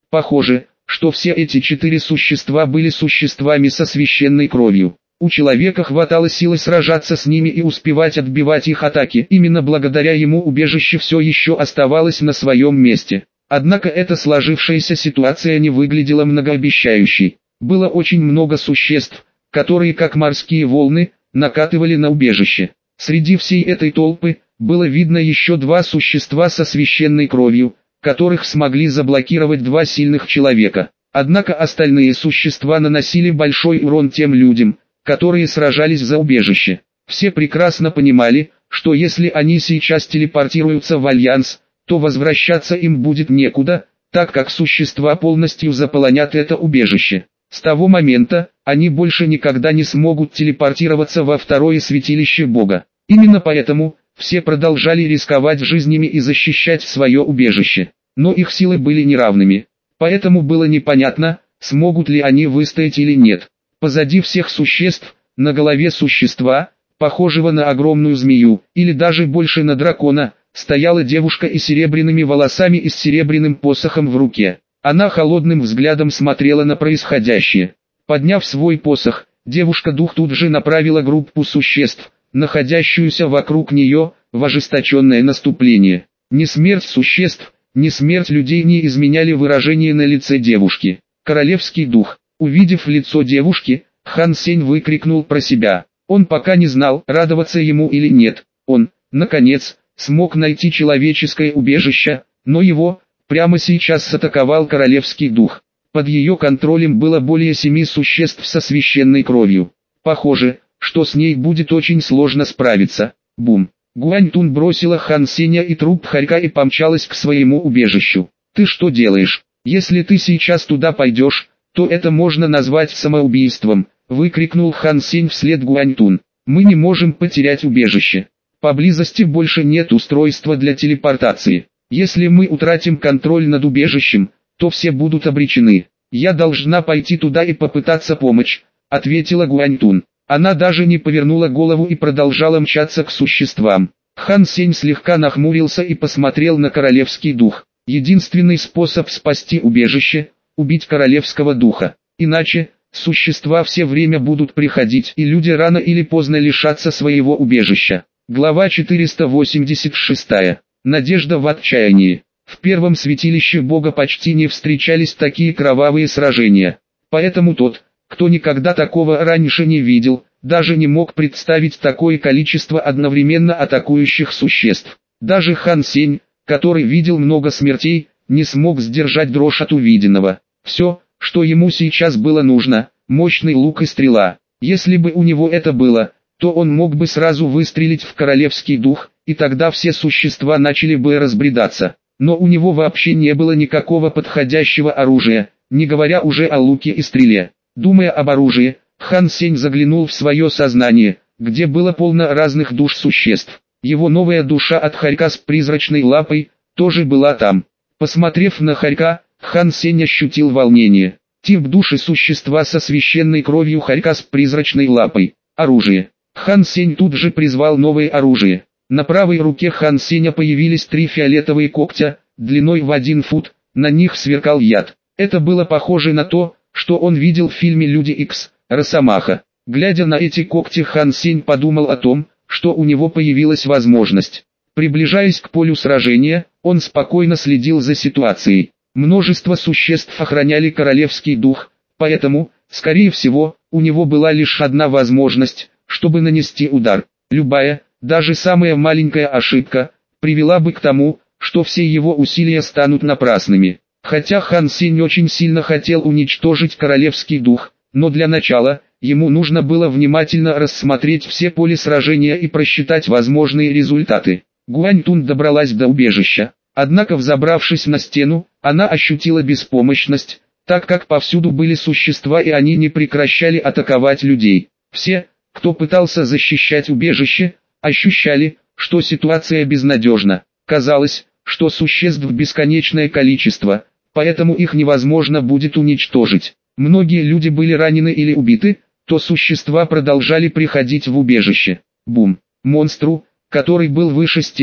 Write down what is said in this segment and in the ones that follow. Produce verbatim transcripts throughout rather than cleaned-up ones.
Похоже, что все эти четыре существа были существами со священной кровью. У человека хватало силы сражаться с ними и успевать отбивать их атаки. Именно благодаря ему убежище все еще оставалось на своем месте. Однако эта сложившаяся ситуация не выглядела многообещающей. Было очень много существ, которые как морские волны, накатывали на убежище. Среди всей этой толпы, было видно еще два существа со священной кровью, которых смогли заблокировать два сильных человека. Однако остальные существа наносили большой урон тем людям, которые сражались за убежище. Все прекрасно понимали, что если они сейчас телепортируются в Альянс, то возвращаться им будет некуда, так как существа полностью заполонят это убежище. С того момента, они больше никогда не смогут телепортироваться во второе святилище Бога. Именно поэтому, все продолжали рисковать жизнями и защищать свое убежище. Но их силы были неравными. Поэтому было непонятно, смогут ли они выстоять или нет. Позади всех существ, на голове существа, похожего на огромную змею, или даже больше на дракона, стояла девушка и серебряными волосами и с серебряным посохом в руке. Она холодным взглядом смотрела на происходящее. Подняв свой посох, девушка-дух тут же направила группу существ, находящуюся вокруг нее, в ожесточенное наступление. Ни смерть существ, ни смерть людей не изменяли выражение на лице девушки. Королевский дух. Увидев лицо девушки, Хан Сень выкрикнул про себя. Он пока не знал, радоваться ему или нет. Он, наконец, смог найти человеческое убежище, но его, прямо сейчас атаковал королевский дух. Под ее контролем было более семи существ со священной кровью. Похоже, что с ней будет очень сложно справиться. Бум. Гуань-Тун бросила Хан Сеня и труп хорька и помчалась к своему убежищу. «Ты что делаешь? Если ты сейчас туда пойдешь, то это можно назвать самоубийством», — выкрикнул Хан Сень вслед Гуань-Тун. «Мы не можем потерять убежище. Поблизости больше нет устройства для телепортации. Если мы утратим контроль над убежищем, то все будут обречены. Я должна пойти туда и попытаться помочь», — ответила Гуань-Тун. Она даже не повернула голову и продолжала мчаться к существам. Хан Сень слегка нахмурился и посмотрел на королевский дух. Единственный способ спасти убежище — убить королевского духа. Иначе, существа все время будут приходить, и люди рано или поздно лишатся своего убежища. Глава четыреста восемьдесят шесть. Надежда в отчаянии. В первом святилище Бога почти не встречались такие кровавые сражения. Поэтому тот, кто никогда такого раньше не видел, даже не мог представить такое количество одновременно атакующих существ. Даже Хан Сень, который видел много смертей, не смог сдержать дрожь от увиденного. Все, что ему сейчас было нужно, мощный лук и стрела. Если бы у него это было, то он мог бы сразу выстрелить в королевский дух, и тогда все существа начали бы разбредаться. Но у него вообще не было никакого подходящего оружия, не говоря уже о луке и стреле. Думая об оружии, Хан Сень заглянул в свое сознание, где было полно разных душ существ. Его новая душа от хорька с призрачной лапой тоже была там. Посмотрев на хорька, Хан Сень ощутил волнение. Тип души существа со священной кровью хорька с призрачной лапой. Оружие. Хан Сень тут же призвал новое оружие. На правой руке Хан Сеня появились три фиолетовые когтя, длиной в один фут, на них сверкал яд. Это было похоже на то, что он видел в фильме «Люди Икс», Росомаха. Глядя на эти когти, Хан Сень подумал о том, что у него появилась возможность. Приближаясь к полю сражения, он спокойно следил за ситуацией. Множество существ охраняли королевский дух, поэтому, скорее всего, у него была лишь одна возможность, чтобы нанести удар. Любая, даже самая маленькая ошибка, привела бы к тому, что все его усилия станут напрасными. Хотя Хан Сень очень сильно хотел уничтожить королевский дух, но для начала, ему нужно было внимательно рассмотреть все поля сражения и просчитать возможные результаты. Гуань-Тун добралась до убежища, однако взобравшись на стену, она ощутила беспомощность, так как повсюду были существа и они не прекращали атаковать людей. Все, кто пытался защищать убежище, ощущали, что ситуация безнадежна. Казалось, что существ бесконечное количество, поэтому их невозможно будет уничтожить. Многие люди были ранены или убиты, то существа продолжали приходить в убежище. Бум! Монстру, который был выше стены,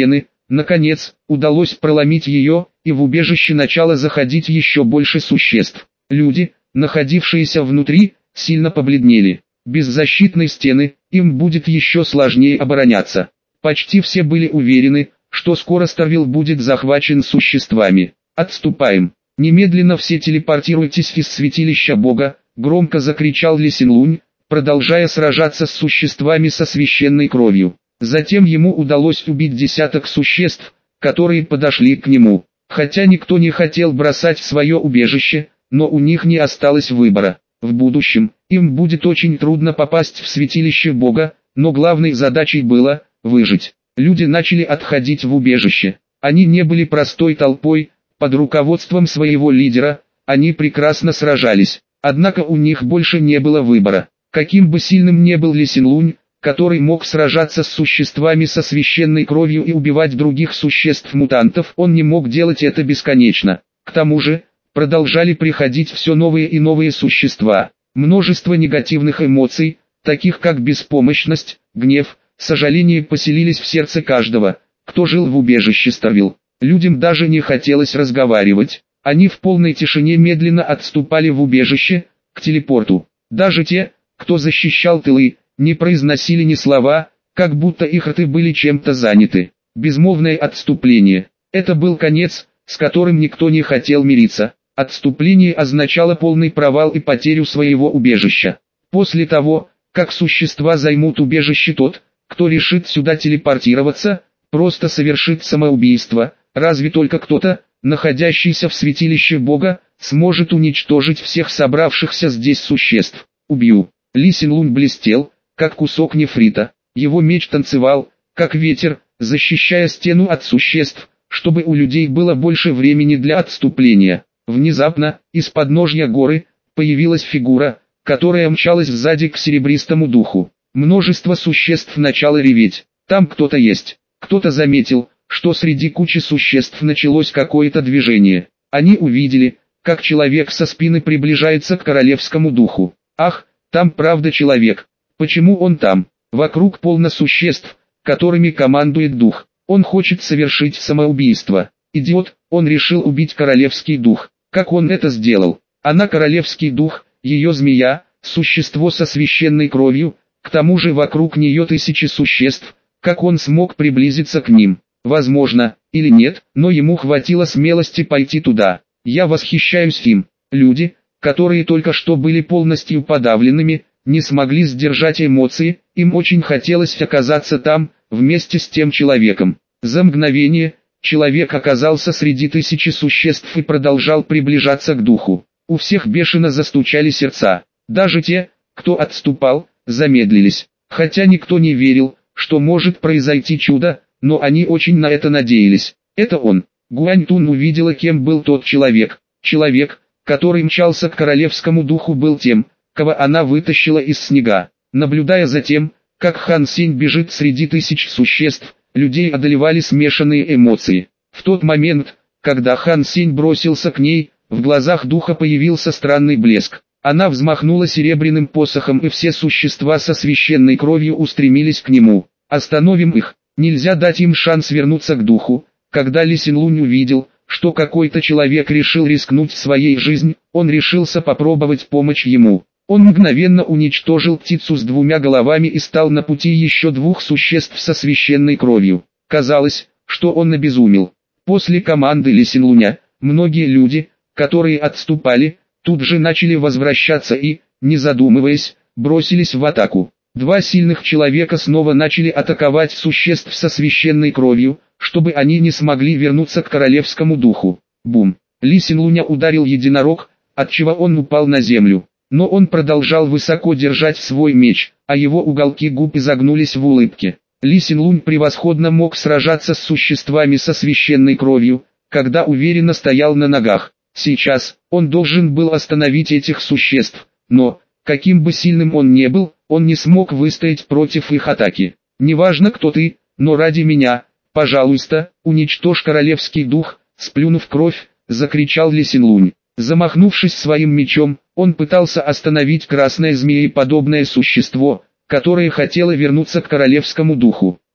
Наконец, удалось проломить ее, и в убежище начало заходить еще больше существ. Люди, находившиеся внутри, сильно побледнели. Без защитной стены, им будет еще сложнее обороняться. Почти все были уверены, что скоро Старвилл будет захвачен существами. «Отступаем! Немедленно все телепортируйтесь из святилища Бога!» — громко закричал Ли Синлунь, продолжая сражаться с существами со священной кровью. Затем ему удалось убить десяток существ, которые подошли к нему. Хотя никто не хотел бросать свое убежище, но у них не осталось выбора. В будущем, им будет очень трудно попасть в святилище Бога, но главной задачей было выжить. Люди начали отходить в убежище. Они не были простой толпой, под руководством своего лидера, они прекрасно сражались. Однако у них больше не было выбора. Каким бы сильным ни был Ли Синлунь, который мог сражаться с существами со священной кровью и убивать других существ-мутантов, он не мог делать это бесконечно. К тому же, продолжали приходить все новые и новые существа. Множество негативных эмоций, таких как беспомощность, гнев, сожаление поселились в сердце каждого, кто жил в убежище Старвилл. Людям даже не хотелось разговаривать, они в полной тишине медленно отступали в убежище, к телепорту. Даже те, кто защищал тылы, не произносили ни слова, как будто их рты были чем-то заняты. Безмолвное отступление. Это был конец, с которым никто не хотел мириться. Отступление означало полный провал и потерю своего убежища. После того, как существа займут убежище, тот, кто решит сюда телепортироваться, просто совершит самоубийство. Разве только кто-то, находящийся в святилище Бога, сможет уничтожить всех собравшихся здесь существ. Убью. Ли Синлунь блестел, как кусок нефрита. Его меч танцевал, как ветер, защищая стену от существ, чтобы у людей было больше времени для отступления. Внезапно, из подножья горы, появилась фигура, которая мчалась сзади к серебристому духу. Множество существ начало реветь. Там кто-то есть. Кто-то заметил, что среди кучи существ началось какое-то движение. Они увидели, как человек со спины приближается к королевскому духу. Ах, там правда человек. Почему он там? Вокруг полно существ, которыми командует дух. Он хочет совершить самоубийство. Идиот, он решил убить королевский дух. Как он это сделал? Она королевский дух, ее змея, существо со священной кровью, к тому же вокруг нее тысячи существ. Как он смог приблизиться к ним? Возможно, или нет, но ему хватило смелости пойти туда. Я восхищаюсь им. Люди, которые только что были полностью подавленными, не смогли сдержать эмоции, им очень хотелось оказаться там, вместе с тем человеком. За мгновение, человек оказался среди тысячи существ и продолжал приближаться к духу. У всех бешено застучали сердца. Даже те, кто отступал, замедлились. Хотя никто не верил, что может произойти чудо, но они очень на это надеялись. Это он. Гуань Тун увидела, кем был тот человек. Человек, который мчался к королевскому духу, был тем, кого она вытащила из снега. Наблюдая за тем, как Хан Сень бежит среди тысяч существ, людей одолевали смешанные эмоции. В тот момент, когда Хан Сень бросился к ней, в глазах духа появился странный блеск. Она взмахнула серебряным посохом, и все существа со священной кровью устремились к нему. Остановим их, нельзя дать им шанс вернуться к духу. Когда Ли Синлунь увидел, что какой-то человек решил рискнуть своей жизнью, он решился попробовать помочь ему. Он мгновенно уничтожил птицу с двумя головами и стал на пути еще двух существ со священной кровью. Казалось, что он обезумел. После команды Ли Синлуня, многие люди, которые отступали, тут же начали возвращаться и, не задумываясь, бросились в атаку. Два сильных человека снова начали атаковать существ со священной кровью, чтобы они не смогли вернуться к королевскому духу. Бум! Ли Синлуня ударил единорог, отчего он упал на землю. Но он продолжал высоко держать свой меч, а его уголки губ изогнулись в улыбке. Ли Синлунь превосходно мог сражаться с существами со священной кровью, когда уверенно стоял на ногах. Сейчас, он должен был остановить этих существ, но, каким бы сильным он ни был, он не смог выстоять против их атаки. «Неважно, кто ты, но ради меня, пожалуйста, уничтожь королевский дух», сплюнув кровь, закричал Ли Синлунь. Замахнувшись своим мечом, он пытался остановить красное змееподобное существо, которое хотело вернуться к королевскому духу.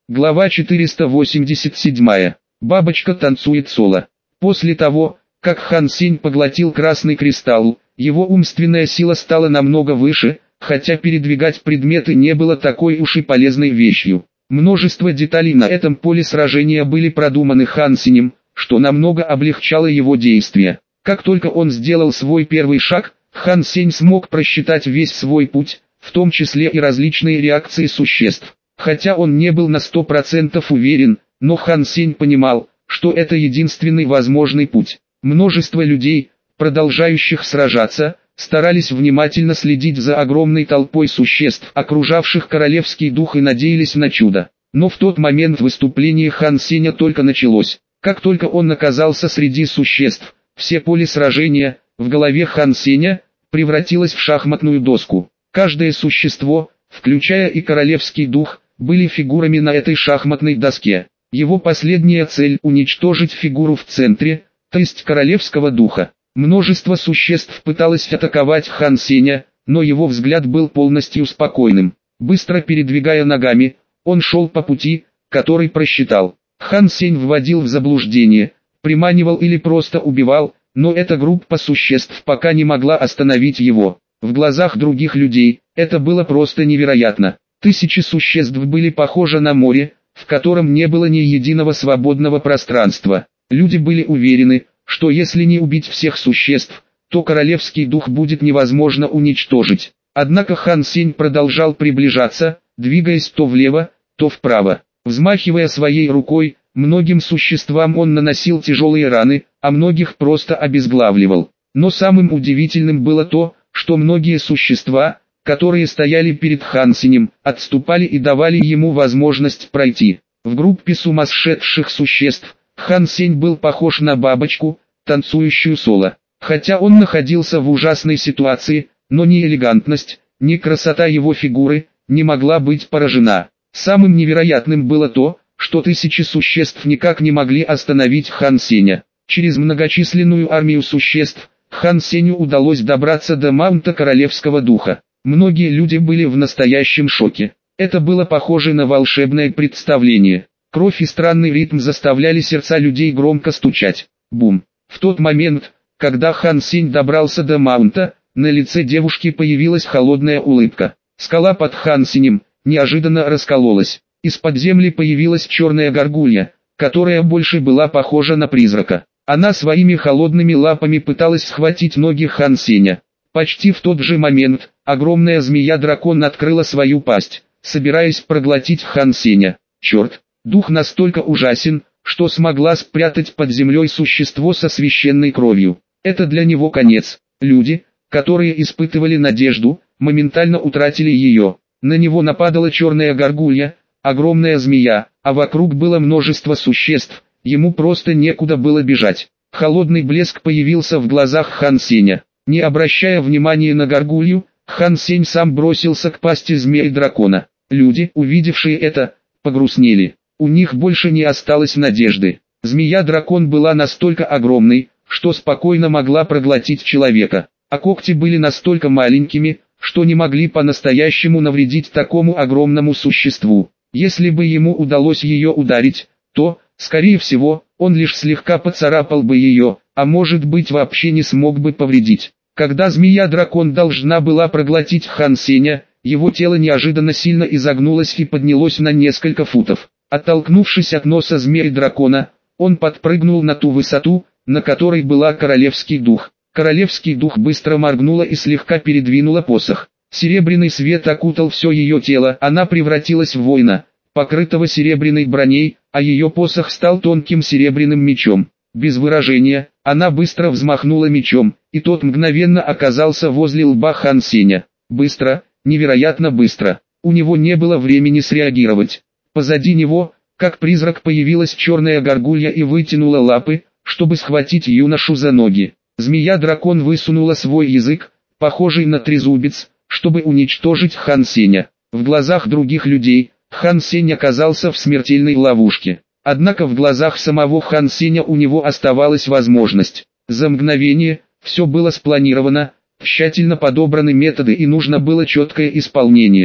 Глава четыреста восемьдесят семь. Бабочка танцует соло. После того, как Хан Сень поглотил красный кристалл, его умственная сила стала намного выше, хотя передвигать предметы не было такой уж и полезной вещью. Множество деталей на этом поле сражения были продуманы Хан Сенем, что намного облегчало его действия. Как только он сделал свой первый шаг, Хан Сень смог просчитать весь свой путь, в том числе и различные реакции существ. Хотя он не был на сто процентов уверен, но Хан Сень понимал, что это единственный возможный путь. Множество людей, продолжающих сражаться, старались внимательно следить за огромной толпой существ, окружавших королевский дух, и надеялись на чудо. Но в тот момент выступление Хан Сеня только началось. Как только он оказался среди существ, все поле сражения, в голове Хан Сеня, превратилось в шахматную доску. Каждое существо, включая и королевский дух, были фигурами на этой шахматной доске. Его последняя цель – уничтожить фигуру в центре, то есть королевского духа. Множество существ пыталось атаковать Хан Сеня, но его взгляд был полностью спокойным. Быстро передвигая ногами, он шел по пути, который просчитал. Хан Сень вводил в заблуждение, приманивал или просто убивал, но эта группа существ пока не могла остановить его. В глазах других людей, это было просто невероятно. Тысячи существ были похожи на море, в котором не было ни единого свободного пространства. Люди были уверены, что если не убить всех существ, то королевский дух будет невозможно уничтожить. Однако Хан Сень продолжал приближаться, двигаясь то влево, то вправо. Взмахивая своей рукой, многим существам он наносил тяжелые раны, а многих просто обезглавливал. Но самым удивительным было то, что многие существа, которые стояли перед Хан Сенем, отступали и давали ему возможность пройти. В группе сумасшедших существ, Хан Сень был похож на бабочку, танцующую соло. Хотя он находился в ужасной ситуации, но ни элегантность, ни красота его фигуры не могла быть поражена. Самым невероятным было то, что тысячи существ никак не могли остановить Хан Сеня. Через многочисленную армию существ, Хан Сеню удалось добраться до маунта королевского духа. Многие люди были в настоящем шоке. Это было похоже на волшебное представление. Кровь и странный ритм заставляли сердца людей громко стучать. Бум! В тот момент, когда Хан Сень добрался до маунта, на лице девушки появилась холодная улыбка. Скала под Хан Сенем неожиданно раскололась. Из-под земли появилась черная горгулья, которая больше была похожа на призрака. Она своими холодными лапами пыталась схватить ноги Хан Сеня. Почти в тот же момент, огромная змея-дракон открыла свою пасть, собираясь проглотить Хан Сеня. Черт, дух настолько ужасен, что смогла спрятать под землей существо со священной кровью. Это для него конец. Люди, которые испытывали надежду, моментально утратили ее. На него нападала черная горгулья, огромная змея, а вокруг было множество существ, ему просто некуда было бежать. Холодный блеск появился в глазах Хан Сеня. Не обращая внимания на горгулью, Хан Сень сам бросился к пасти змеи-дракона. Люди, увидевшие это, погрустнели. У них больше не осталось надежды. Змея-дракон была настолько огромной, что спокойно могла проглотить человека, а когти были настолько маленькими, что не могли по-настоящему навредить такому огромному существу. Если бы ему удалось ее ударить, то, скорее всего, он лишь слегка поцарапал бы ее, а может быть вообще не смог бы повредить. Когда змея-дракон должна была проглотить Хан Сеня, его тело неожиданно сильно изогнулось и поднялось на несколько футов. Оттолкнувшись от носа змеи-дракона, он подпрыгнул на ту высоту, на которой была королевский дух. Королевский дух быстро моргнула и слегка передвинула посох. Серебряный свет окутал все ее тело, она превратилась в воина, покрытого серебряной броней, а ее посох стал тонким серебряным мечом. Без выражения, она быстро взмахнула мечом, и тот мгновенно оказался возле лба Хан Сеня. Быстро, невероятно быстро. У него не было времени среагировать. Позади него, как призрак, появилась черная горгулья и вытянула лапы, чтобы схватить юношу за ноги. Змея-дракон высунула свой язык, похожий на трезубец, чтобы уничтожить Хан Сеня. В глазах других людей, Хан Сень оказался в смертельной ловушке. Однако в глазах самого Хан Сеня у него оставалась возможность. За мгновение, все было спланировано, тщательно подобраны методы и нужно было четкое исполнение.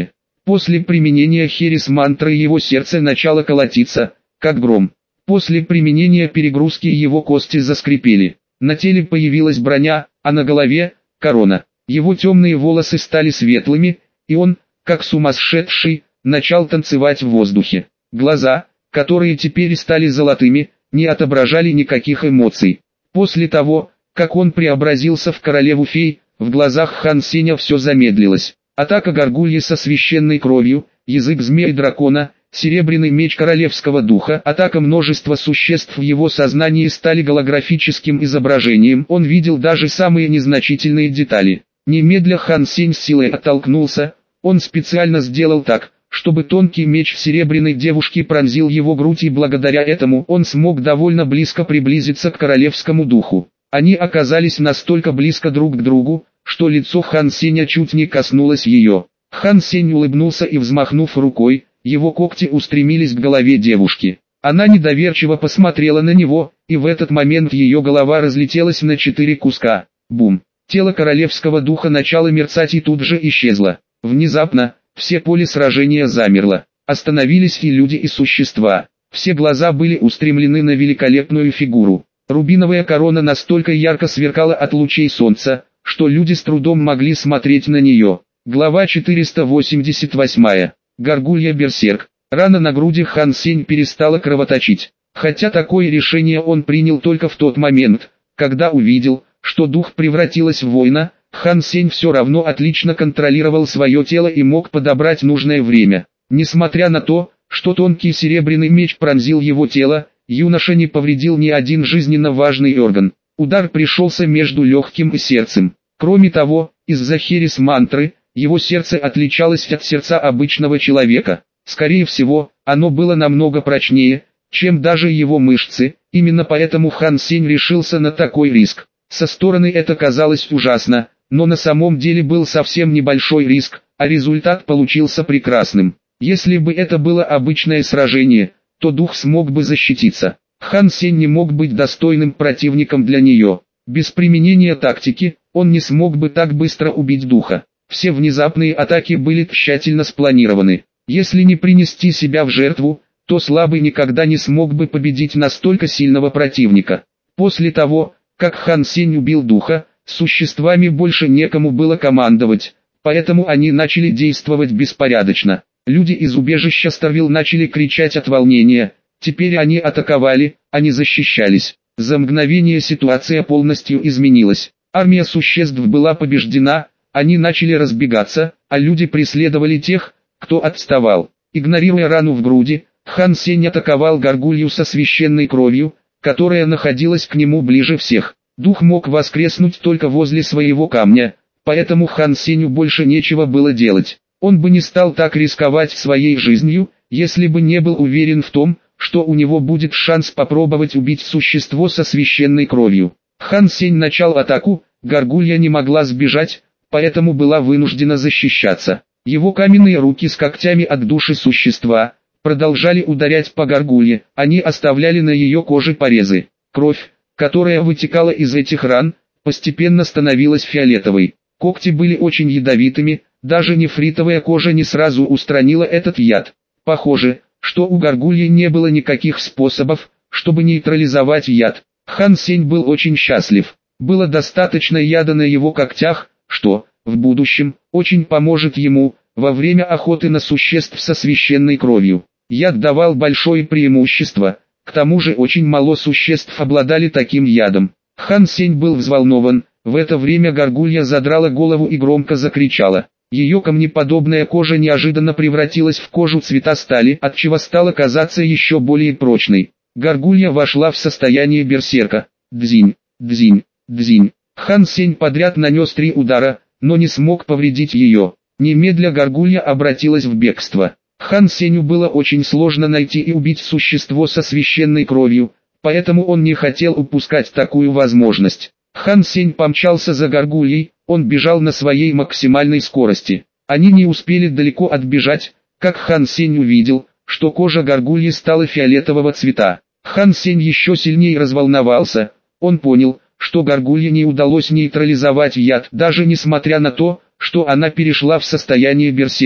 После применения херес-мантры его сердце начало колотиться, как гром. После применения перегрузки его кости заскрипели. На теле появилась броня, а на голове – корона. Его темные волосы стали светлыми, и он, как сумасшедший, начал танцевать в воздухе. Глаза, которые теперь стали золотыми, не отображали никаких эмоций. После того, как он преобразился в королеву-фей, в глазах Хан Сеня все замедлилось. Атака горгульи со священной кровью, язык змеи-дракона, серебряный меч королевского духа, атака множества существ в его сознании стали голографическим изображением, он видел даже самые незначительные детали. Немедля Хан Сень с силой оттолкнулся, он специально сделал так, чтобы тонкий меч серебряной девушки пронзил его грудь, и благодаря этому он смог довольно близко приблизиться к королевскому духу. Они оказались настолько близко друг к другу, что лицо Хан Сеня чуть не коснулось ее. Хан Сень улыбнулся и, взмахнув рукой, его когти устремились к голове девушки. Она недоверчиво посмотрела на него, и в этот момент ее голова разлетелась на четыре куска. Бум! Тело королевского духа начало мерцать и тут же исчезло. Внезапно, все поле сражения замерло. Остановились и люди, и существа. Все глаза были устремлены на великолепную фигуру. Рубиновая корона настолько ярко сверкала от лучей солнца, что люди с трудом могли смотреть на нее. Глава четыреста восемьдесят восемь. Горгулья Берсерк. Рана на груди Хан Сень перестала кровоточить. Хотя такое решение он принял только в тот момент, когда увидел, что дух превратилась в воина, Хан Сень все равно отлично контролировал свое тело и мог подобрать нужное время. Несмотря на то, что тонкий серебряный меч пронзил его тело, юноша не повредил ни один жизненно важный орган. Удар пришелся между легким и сердцем. Кроме того, из-за херес-мантры, его сердце отличалось от сердца обычного человека. Скорее всего, оно было намного прочнее, чем даже его мышцы, именно поэтому Хан Сень решился на такой риск. Со стороны это казалось ужасно, но на самом деле был совсем небольшой риск, а результат получился прекрасным. Если бы это было обычное сражение, то дух смог бы защититься. Хан Сень не мог быть достойным противником для нее. Без применения тактики, он не смог бы так быстро убить духа. Все внезапные атаки были тщательно спланированы. Если не принести себя в жертву, то слабый никогда не смог бы победить настолько сильного противника. После того, как Хан Сень убил духа, существами больше некому было командовать, поэтому они начали действовать беспорядочно. Люди из убежища Старвилл начали кричать от волнения. Теперь они атаковали, а не защищались. За мгновение ситуация полностью изменилась. Армия существ была побеждена, они начали разбегаться, а люди преследовали тех, кто отставал. Игнорируя рану в груди, Хан Сень атаковал горгулью со священной кровью, которая находилась к нему ближе всех. Дух мог воскреснуть только возле своего камня, поэтому Хан Сенью больше нечего было делать. Он бы не стал так рисковать своей жизнью, если бы не был уверен в том, что у него будет шанс попробовать убить существо со священной кровью. Хан Сень начал атаку, горгулья не могла сбежать, поэтому была вынуждена защищаться. Его каменные руки с когтями от души существа продолжали ударять по горгулье, они оставляли на ее коже порезы. Кровь, которая вытекала из этих ран, постепенно становилась фиолетовой. Когти были очень ядовитыми, даже нефритовая кожа не сразу устранила этот яд. Похоже, что у горгульи не было никаких способов, чтобы нейтрализовать яд. Хан Сень был очень счастлив. Было достаточно яда на его когтях, что, в будущем, очень поможет ему, во время охоты на существ со священной кровью. Яд давал большое преимущество, к тому же очень мало существ обладали таким ядом. Хан Сень был взволнован, в это время горгулья задрала голову и громко закричала. Ее камнеподобная кожа неожиданно превратилась в кожу цвета стали, отчего стала казаться еще более прочной. Горгулья вошла в состояние берсерка. Дзинь, дзинь, дзинь. Хан Сень подряд нанес три удара, но не смог повредить ее. Немедля горгулья обратилась в бегство. Хан Сенью было очень сложно найти и убить существо со священной кровью, поэтому он не хотел упускать такую возможность. Хан Сень помчался за горгульей, он бежал на своей максимальной скорости. Они не успели далеко отбежать, как Хан Сень увидел, что кожа горгульи стала фиолетового цвета. Хан Сень еще сильнее разволновался, он понял, что горгулье не удалось нейтрализовать яд, даже несмотря на то, что она перешла в состояние берсерка.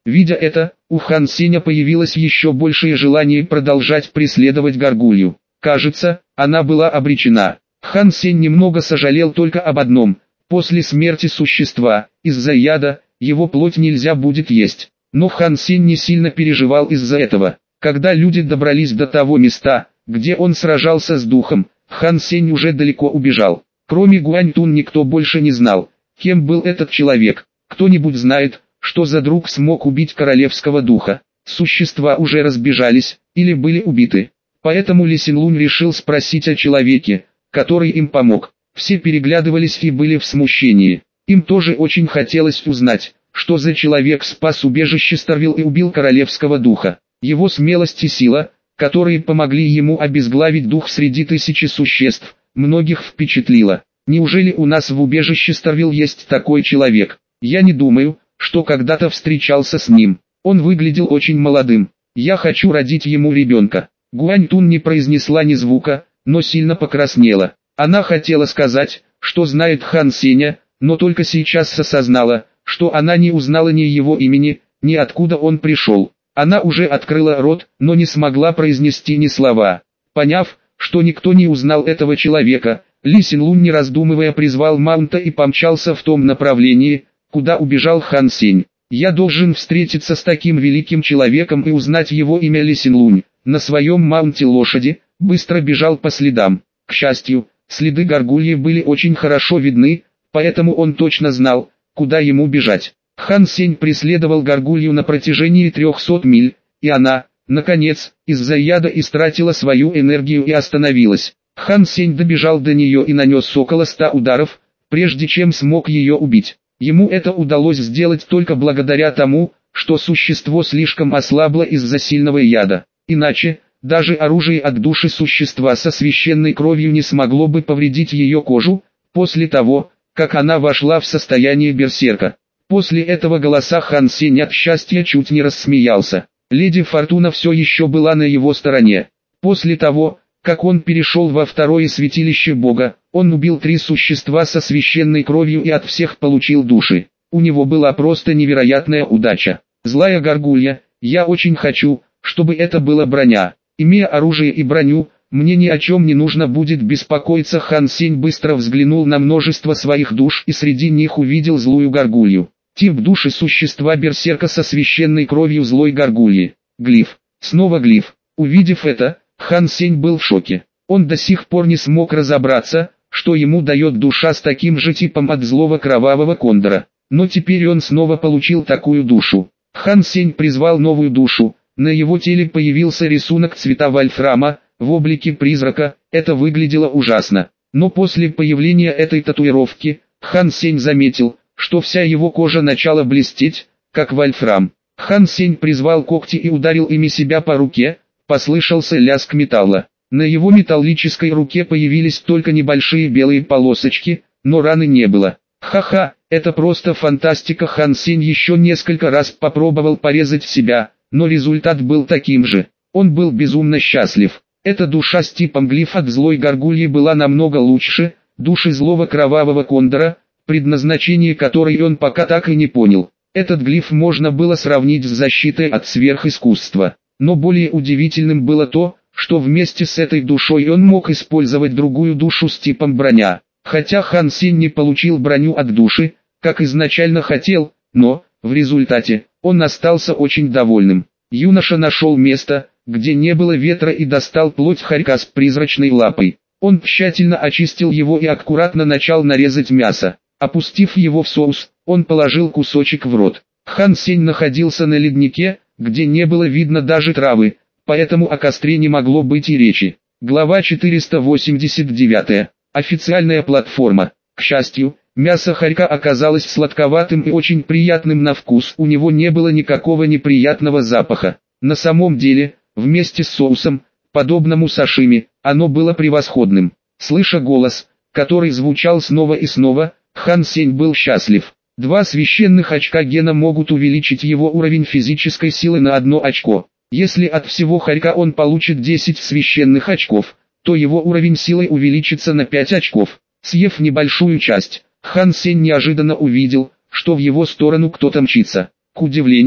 Видя это, у Хан Сеня появилось еще большее желание продолжать преследовать горгулью. Кажется, она была обречена. Хан Сень немного сожалел только об одном: после смерти существа, из-за яда, его плоть нельзя будет есть. Но Хан Сень не сильно переживал из-за этого. Когда люди добрались до того места, где он сражался с духом, Хан Сень уже далеко убежал. Кроме Гуань Тун никто больше не знал, кем был этот человек. Кто-нибудь знает, что за друг смог убить королевского духа? Существа уже разбежались, или были убиты. Поэтому Ли Синлунь решил спросить о человеке, который им помог. Все переглядывались и были в смущении. Им тоже очень хотелось узнать, что за человек спас убежище Старвилл и убил королевского духа. Его смелость и сила, которые помогли ему обезглавить дух среди тысячи существ, многих впечатлило. Неужели у нас в убежище Старвилл есть такой человек? Я не думаю, что когда-то встречался с ним. Он выглядел очень молодым. Я хочу родить ему ребенка. Гуань Тун не произнесла ни звука, но сильно покраснела. Она хотела сказать, что знает Хан Сеня, но только сейчас осознала, что она не узнала ни его имени, ни откуда он пришел. Она уже открыла рот, но не смогла произнести ни слова. Поняв, что никто не узнал этого человека, Ли Синлунь не раздумывая призвал Маунта и помчался в том направлении, куда убежал Хан Сень. Я должен встретиться с таким великим человеком и узнать его имя. Ли Синлунь на своем маунте лошади быстро бежал по следам. К счастью, следы горгульи были очень хорошо видны, поэтому он точно знал, куда ему бежать. Хан Сень преследовал горгулью на протяжении трехсот миль, и она, наконец, из-за яда истратила свою энергию и остановилась. Хан Сень добежал до нее и нанес около ста ударов, прежде чем смог ее убить. Ему это удалось сделать только благодаря тому, что существо слишком ослабло из-за сильного яда. Иначе, даже оружие от души существа со священной кровью не смогло бы повредить ее кожу, после того, как она вошла в состояние берсерка. После этого голоса Хан Сень от счастья чуть не рассмеялся. Леди Фортуна все еще была на его стороне. После того, как он перешел во второе святилище Бога, он убил три существа со священной кровью и от всех получил души. У него была просто невероятная удача. Злая горгулья, я очень хочу, чтобы это была броня. Имея оружие и броню, мне ни о чем не нужно будет беспокоиться. Хан Сень быстро взглянул на множество своих душ и среди них увидел злую горгулью. Тип души существа берсерка со священной кровью злой горгульи. Глиф. Снова глиф. Увидев это, Хан Сень был в шоке. Он до сих пор не смог разобраться, что ему дает душа с таким же типом от злого кровавого кондора. Но теперь он снова получил такую душу. Хан Сень призвал новую душу. На его теле появился рисунок цвета вольфрама, в облике призрака. Это выглядело ужасно. Но после появления этой татуировки, Хан Сень заметил, что вся его кожа начала блестеть, как вольфрам. Хан Сень призвал когти и ударил ими себя по руке, послышался лязг металла. На его металлической руке появились только небольшие белые полосочки, но раны не было. Ха-ха, это просто фантастика. Хан Сень еще несколько раз попробовал порезать себя, но результат был таким же. Он был безумно счастлив. Эта душа с типом глиф от злой горгульи была намного лучше души злого кровавого кондора, предназначение которой он пока так и не понял. Этот глиф можно было сравнить с защитой от сверхискусства. Но более удивительным было то, что вместе с этой душой он мог использовать другую душу с типом броня. Хотя Хан Сень не получил броню от души, как изначально хотел, но, в результате, он остался очень довольным. Юноша нашел место, где не было ветра и достал плоть хорька с призрачной лапой. Он тщательно очистил его и аккуратно начал нарезать мясо. Опустив его в соус, он положил кусочек в рот. Хан Сень находился на леднике, где не было видно даже травы, поэтому о костре не могло быть и речи. Глава четыреста восемьдесят девять. Официальная платформа. К счастью, мясо хорька оказалось сладковатым и очень приятным на вкус. У него не было никакого неприятного запаха. На самом деле, вместе с соусом, подобному сашими, оно было превосходным. Слыша голос, который звучал снова и снова, Хан Сень был счастлив. Два священных очка гена могут увеличить его уровень физической силы на одно очко. Если от всего хорька он получит десять священных очков, то его уровень силы увеличится на пять очков. Съев небольшую часть, Хан Сень неожиданно увидел, что в его сторону кто-то мчится. К удивлению,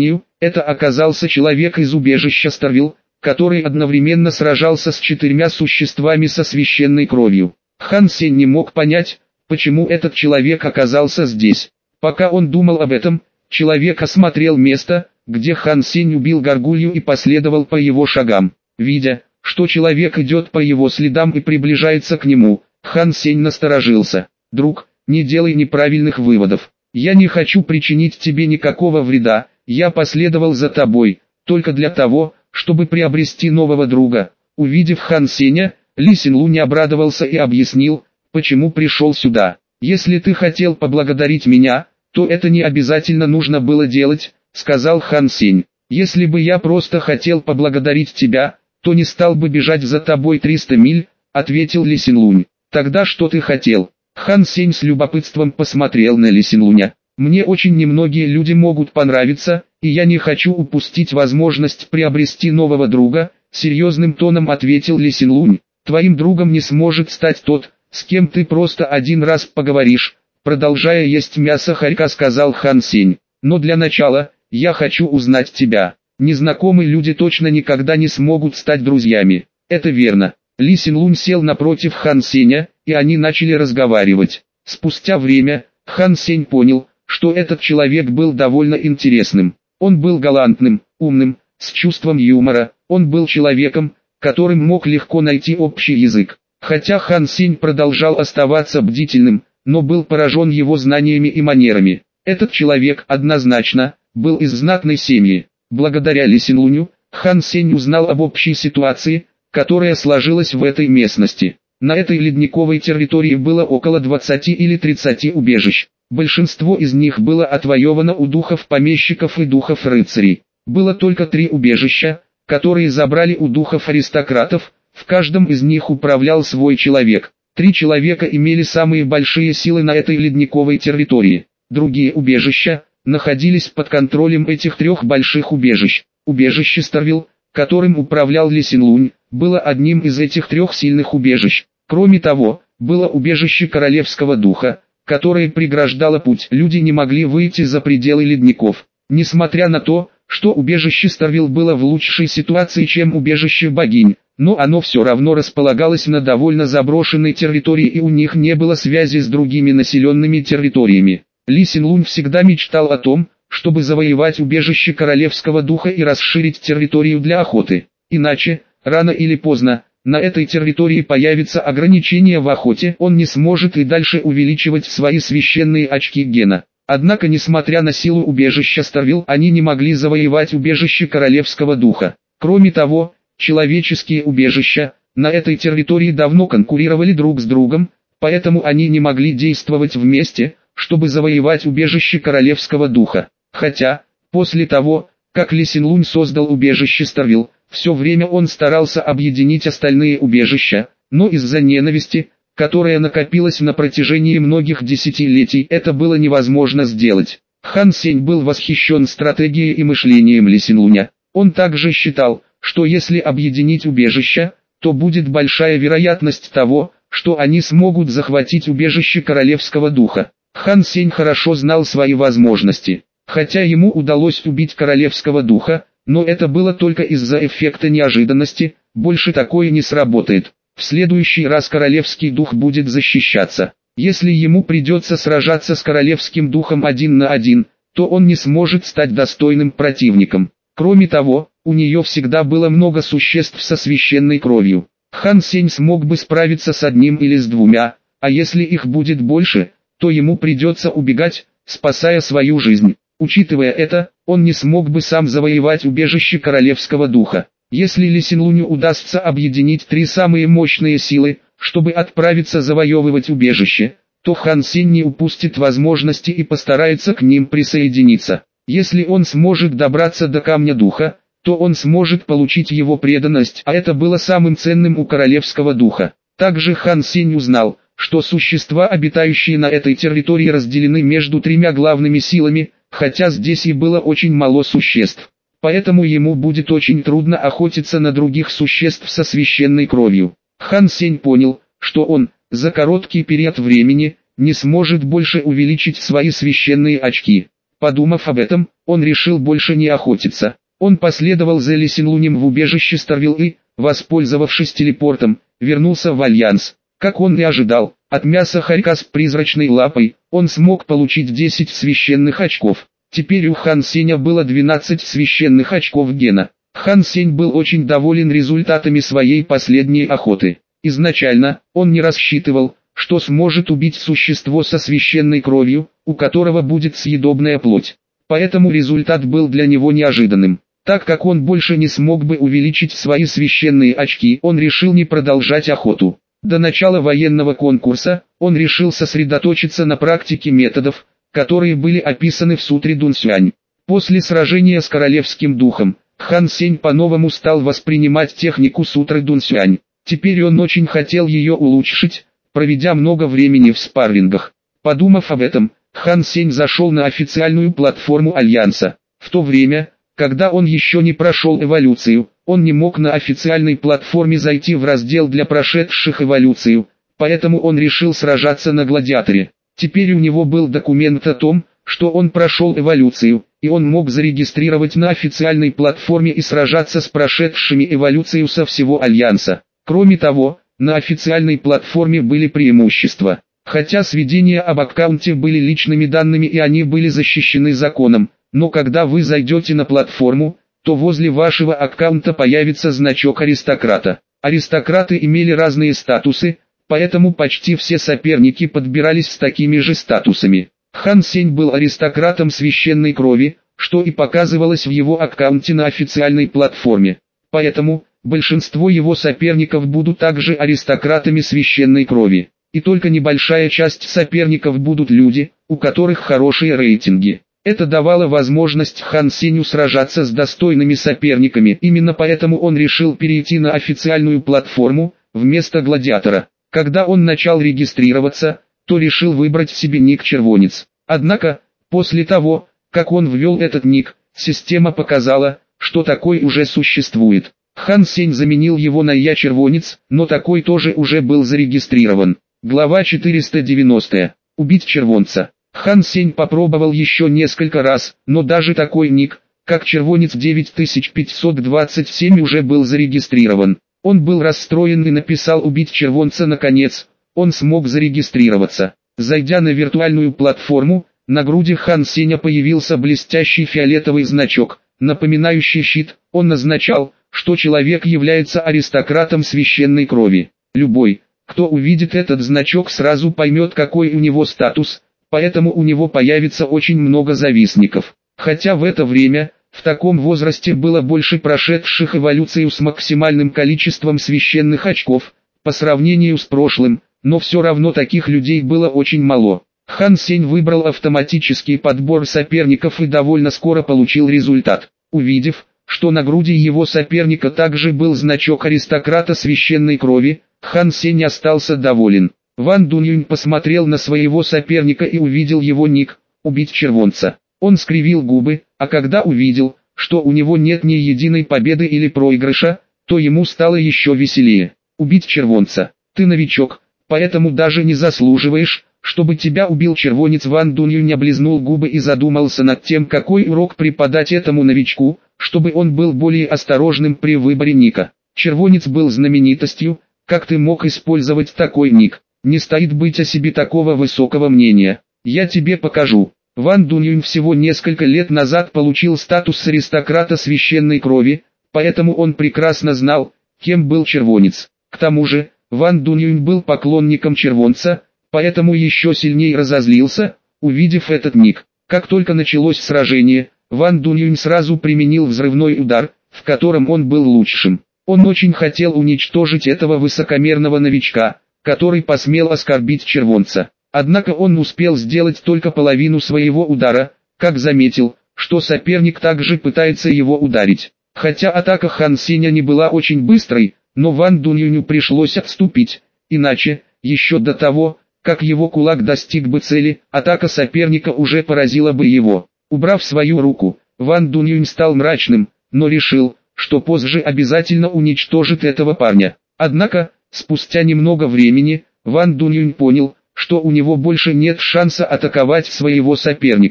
Это оказался человек из убежища Старвилл, который одновременно сражался с четырьмя существами со священной кровью. Хан Сень не мог понять, почему этот человек оказался здесь. Пока он думал об этом, человек осмотрел место, где Хан Сень убил горгулью, и последовал по его шагам. Видя, что человек идет по его следам и приближается к нему, Хан Сень насторожился. «Друг, не делай неправильных выводов. Я не хочу причинить тебе никакого вреда, я последовал за тобой, только для того, чтобы приобрести нового друга». Увидев Хан Сеня, Ли Синлунь обрадовался и объяснил, почему пришел сюда. «Если ты хотел поблагодарить меня, то это не обязательно нужно было делать», — сказал Хан Сень. «Если бы я просто хотел поблагодарить тебя, то не стал бы бежать за тобой триста миль», — ответил Ли Синлунь. «Тогда что ты хотел?» Хан Сень с любопытством посмотрел на Ли Синлуня. «Мне очень немногие люди могут понравиться, и я не хочу упустить возможность приобрести нового друга», — серьезным тоном ответил Ли Синлунь. «Твоим другом не сможет стать тот, с кем ты просто один раз поговоришь», — продолжая есть мясо хорька, сказал Хан Сень. «Но для начала, я хочу узнать тебя. Незнакомые люди точно никогда не смогут стать друзьями». «Это верно». Ли Синлунь сел напротив Хан Сеня, и они начали разговаривать. Спустя время, Хан Сень понял, что этот человек был довольно интересным. Он был галантным, умным, с чувством юмора, он был человеком, которым мог легко найти общий язык. Хотя Хан Сень продолжал оставаться бдительным, но был поражен его знаниями и манерами. Этот человек, однозначно, был из знатной семьи. Благодаря Ли Синлуню, Хан Сень узнал об общей ситуации, которая сложилась в этой местности. На этой ледниковой территории было около двадцати или тридцати убежищ. Большинство из них было отвоевано у духов помещиков и духов рыцарей. Было только три убежища, которые забрали у духов аристократов, в каждом из них управлял свой человек. Три человека имели самые большие силы на этой ледниковой территории. Другие убежища находились под контролем этих трех больших убежищ. Убежище Старвилл, которым управлял Ли Синлунь, было одним из этих трех сильных убежищ. Кроме того, было убежище Королевского Духа, которое преграждало путь. Люди не могли выйти за пределы ледников. Несмотря на то, что убежище Старвилл было в лучшей ситуации, чем убежище богинь, но оно все равно располагалось на довольно заброшенной территории, и у них не было связи с другими населенными территориями. Ли Синлунь всегда мечтал о том, чтобы завоевать убежище Королевского Духа и расширить территорию для охоты. Иначе, рано или поздно, на этой территории появится ограничение в охоте, он не сможет и дальше увеличивать свои священные очки гена. Однако, несмотря на силу убежища Старвилл, они не могли завоевать убежище Королевского Духа. Кроме того, человеческие убежища на этой территории давно конкурировали друг с другом, поэтому они не могли действовать вместе, чтобы завоевать убежище Королевского Духа. Хотя, после того, как Ли Синлунь создал убежище Старвилл, все время он старался объединить остальные убежища, но из-за ненависти, которая накопилась на протяжении многих десятилетий, это было невозможно сделать. Хан Сень был восхищен стратегией и мышлением Ли Синлуня. Он также считал, что если объединить убежища, то будет большая вероятность того, что они смогут захватить убежище Королевского Духа. Хан Сень хорошо знал свои возможности. Хотя ему удалось убить Королевского Духа, но это было только из-за эффекта неожиданности, больше такое не сработает. В следующий раз Королевский Дух будет защищаться. Если ему придется сражаться с Королевским Духом один на один, то он не сможет стать достойным противником. Кроме того, у нее всегда было много существ со священной кровью. Хан Сень смог бы справиться с одним или с двумя, а если их будет больше, то ему придется убегать, спасая свою жизнь. Учитывая это, он не смог бы сам завоевать убежище Королевского Духа. Если Ли Синлуню удастся объединить три самые мощные силы, чтобы отправиться завоевывать убежище, то Хан Сень не упустит возможности и постарается к ним присоединиться. Если он сможет добраться до Камня Духа, то он сможет получить его преданность, а это было самым ценным у Королевского Духа. Также Хан Сень узнал, что существа, обитающие на этой территории, разделены между тремя главными силами, хотя здесь и было очень мало существ. Поэтому ему будет очень трудно охотиться на других существ со священной кровью. Хан Сень понял, что он, за короткий период времени, не сможет больше увеличить свои священные очки. Подумав об этом, он решил больше не охотиться. Он последовал за Лисинлунем в убежище Старвилл и, воспользовавшись телепортом, вернулся в Альянс. Как он и ожидал, от мяса хорька с призрачной лапой, он смог получить десять священных очков. Теперь у Хан Сеня было двенадцать священных очков гена. Хан Сень был очень доволен результатами своей последней охоты. Изначально, он не рассчитывал, что сможет убить существо со священной кровью, у которого будет съедобная плоть. Поэтому результат был для него неожиданным. Так как он больше не смог бы увеличить свои священные очки, он решил не продолжать охоту. До начала военного конкурса, он решил сосредоточиться на практике методов, которые были описаны в сутре Дунсюань. После сражения с королевским духом, Хан Сень по-новому стал воспринимать технику сутры Дунсюань. Теперь он очень хотел ее улучшить, проведя много времени в спаррингах. Подумав об этом, Хан Сень зашел на официальную платформу Альянса. В то время, когда он еще не прошел эволюцию, он не мог на официальной платформе зайти в раздел для прошедших эволюцию, поэтому он решил сражаться на гладиаторе. Теперь у него был документ о том, что он прошел эволюцию, и он мог зарегистрировать на официальной платформе и сражаться с прошедшими эволюцию со всего Альянса. Кроме того, на официальной платформе были преимущества. Хотя сведения об аккаунте были личными данными и они были защищены законом, но когда вы зайдете на платформу, то возле вашего аккаунта появится значок аристократа. Аристократы имели разные статусы, поэтому почти все соперники подбирались с такими же статусами. Хан Сень был аристократом священной крови, что и показывалось в его аккаунте на официальной платформе. Поэтому, большинство его соперников будут также аристократами священной крови. И только небольшая часть соперников будут люди, у которых хорошие рейтинги. Это давало возможность Хан Сенью сражаться с достойными соперниками. Именно поэтому он решил перейти на официальную платформу, вместо гладиатора. Когда он начал регистрироваться, то решил выбрать себе ник Червонец. Однако, после того, как он ввел этот ник, система показала, что такой уже существует. Хан Сень заменил его на Я Червонец, но такой тоже уже был зарегистрирован. Глава четыреста девяностая. Убить червонца. Хан Сень попробовал еще несколько раз, но даже такой ник, как Червонец девять тысяч пятьсот двадцать семь уже был зарегистрирован. Он был расстроен и написал «убить червонца». Наконец, он смог зарегистрироваться. Зайдя на виртуальную платформу, на груди Хан Сеня появился блестящий фиолетовый значок, напоминающий щит. Он означал, что человек является аристократом священной крови. Любой, кто увидит этот значок, сразу поймет, какой у него статус, поэтому у него появится очень много завистников. Хотя в это время, в таком возрасте было больше прошедших эволюцию с максимальным количеством священных очков, по сравнению с прошлым, но все равно таких людей было очень мало. Хан Сень выбрал автоматический подбор соперников и довольно скоро получил результат. Увидев, что на груди его соперника также был значок аристократа священной крови, Хан Сень остался доволен. Ван Дуньюнь посмотрел на своего соперника и увидел его ник «Убить червонца». Он скривил губы, а когда увидел, что у него нет ни единой победы или проигрыша, то ему стало еще веселее. «Убить червонца. Ты новичок, поэтому даже не заслуживаешь, чтобы тебя убил червонец». Ван Дуньюнь облизнул губы и задумался над тем, какой урок преподать этому новичку, чтобы он был более осторожным при выборе ника. Червонец был знаменитостью. Как ты мог использовать такой ник? Не стоит быть о себе такого высокого мнения. Я тебе покажу. Ван Дуньюнь всего несколько лет назад получил статус аристократа священной крови, поэтому он прекрасно знал, кем был червонец. К тому же, Ван Дуньюнь был поклонником червонца, поэтому еще сильнее разозлился, увидев этот ник. Как только началось сражение, Ван Дуньюнь сразу применил взрывной удар, в котором он был лучшим. Он очень хотел уничтожить этого высокомерного новичка, который посмел оскорбить червонца. Однако он успел сделать только половину своего удара, как заметил, что соперник также пытается его ударить. Хотя атака Хан Сеня не была очень быстрой, но Ван Дуньюню пришлось отступить, иначе, еще до того, как его кулак достиг бы цели, атака соперника уже поразила бы его. Убрав свою руку, Ван Дуньюнь стал мрачным, но решил, что позже обязательно уничтожит этого парня. Однако, спустя немного времени, Ван Дуньюнь понял, что у него больше нет шанса атаковать своего соперника.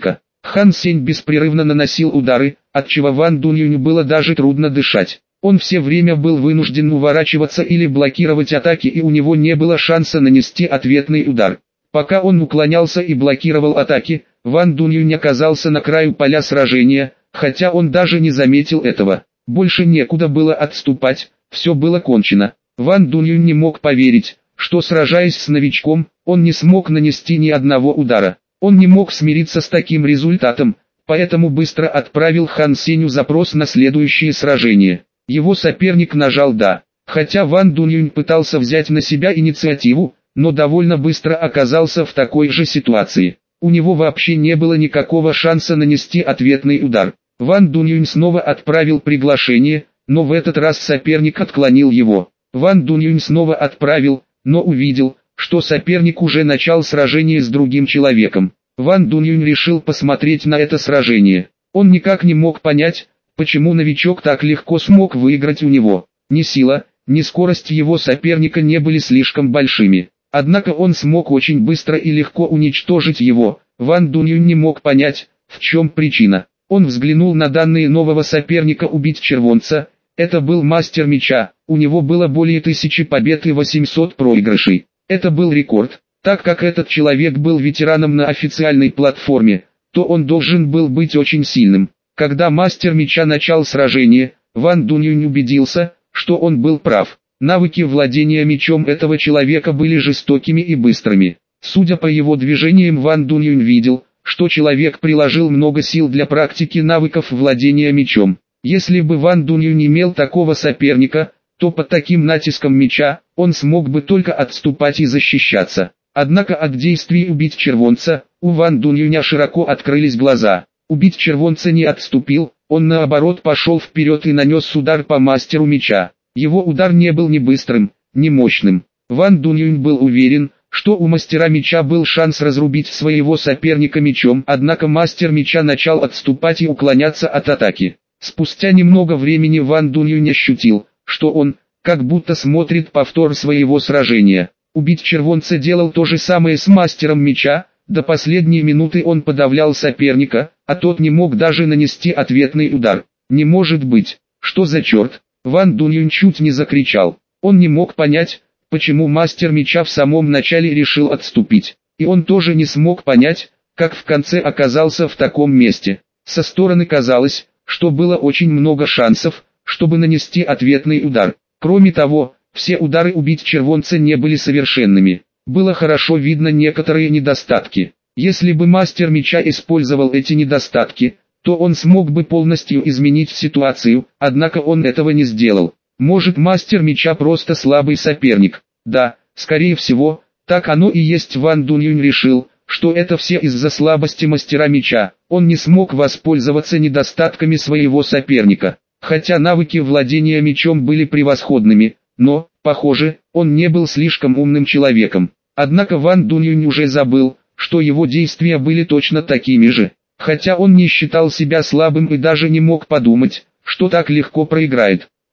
Хан Сень беспрерывно наносил удары, отчего Ван Дуньюню было даже трудно дышать. Он все время был вынужден уворачиваться или блокировать атаки, и у него не было шанса нанести ответный удар. Пока он уклонялся и блокировал атаки, Ван Дуньюнь оказался на краю поля сражения, хотя он даже не заметил этого. Больше некуда было отступать, все было кончено. Ван Дуньюнь не мог поверить, что, сражаясь с новичком, он не смог нанести ни одного удара. Он не мог смириться с таким результатом, поэтому быстро отправил Хан Сенью запрос на следующее сражение. Его соперник нажал «да». Хотя Ван Дуньюнь пытался взять на себя инициативу, но довольно быстро оказался в такой же ситуации. У него вообще не было никакого шанса нанести ответный удар. Ван Дуньюнь снова отправил приглашение, но в этот раз соперник отклонил его. Ван Дуньюнь снова отправил, но увидел, что соперник уже начал сражение с другим человеком. Ван Дуньюнь решил посмотреть на это сражение. Он никак не мог понять, почему новичок так легко смог выиграть у него. Ни сила, ни скорость его соперника не были слишком большими. Однако он смог очень быстро и легко уничтожить его. Ван Дуньюнь не мог понять, в чем причина. Он взглянул на данные нового соперника убить червонца. Это был мастер меча, у него было более тысячи побед и восемьсот проигрышей. Это был рекорд. Так как этот человек был ветераном на официальной платформе, то он должен был быть очень сильным. Когда мастер меча начал сражение, Ван Дуньюнь убедился, что он был прав. Навыки владения мечом этого человека были жестокими и быстрыми. Судя по его движениям, Ван Дуньюнь видел, что человек приложил много сил для практики навыков владения мечом. Если бы Ван Дуньюнь имел такого соперника, то под таким натиском меча, он смог бы только отступать и защищаться. Однако от действий убить червонца, у Ван Дуньюня широко открылись глаза. Убить червонца не отступил, он наоборот пошел вперед и нанес удар по мастеру меча. Его удар не был ни быстрым, ни мощным. Ван Дуньюнь был уверен, что у мастера меча был шанс разрубить своего соперника мечом, однако мастер меча начал отступать и уклоняться от атаки. Спустя немного времени Ван Дуньюнь ощутил, что он, как будто смотрит повтор своего сражения. Убить червонца делал то же самое с мастером меча. До последней минуты он подавлял соперника, а тот не мог даже нанести ответный удар. Не может быть, что за черт? Ван Дуньюнь чуть не закричал. Он не мог понять, почему мастер меча в самом начале решил отступить. И он тоже не смог понять, как в конце оказался в таком месте. Со стороны казалось, что было очень много шансов, чтобы нанести ответный удар. Кроме того, все удары убить червонца не были совершенными. Было хорошо видно некоторые недостатки. Если бы мастер меча использовал эти недостатки, то он смог бы полностью изменить ситуацию, однако он этого не сделал. Может, мастер меча просто слабый соперник? Да, скорее всего, так оно и есть. Ван Дуньюнь решил, что это все из-за слабости мастера меча. Он не смог воспользоваться недостатками своего соперника. Хотя навыки владения мечом были превосходными, но, похоже, он не был слишком умным человеком. Однако Ван Дуньюнь уже забыл, что его действия были точно такими же. Хотя он не считал себя слабым и даже не мог подумать, что так легко проиграет.